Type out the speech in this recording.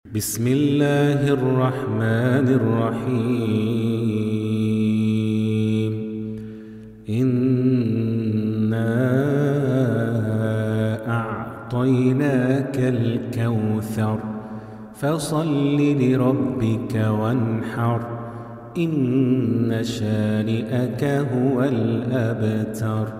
بسم الله الرحمن الرحيم. إنا أعطيناك الكوثر فصل لربك وانحر إن شانئك هو الأبتر.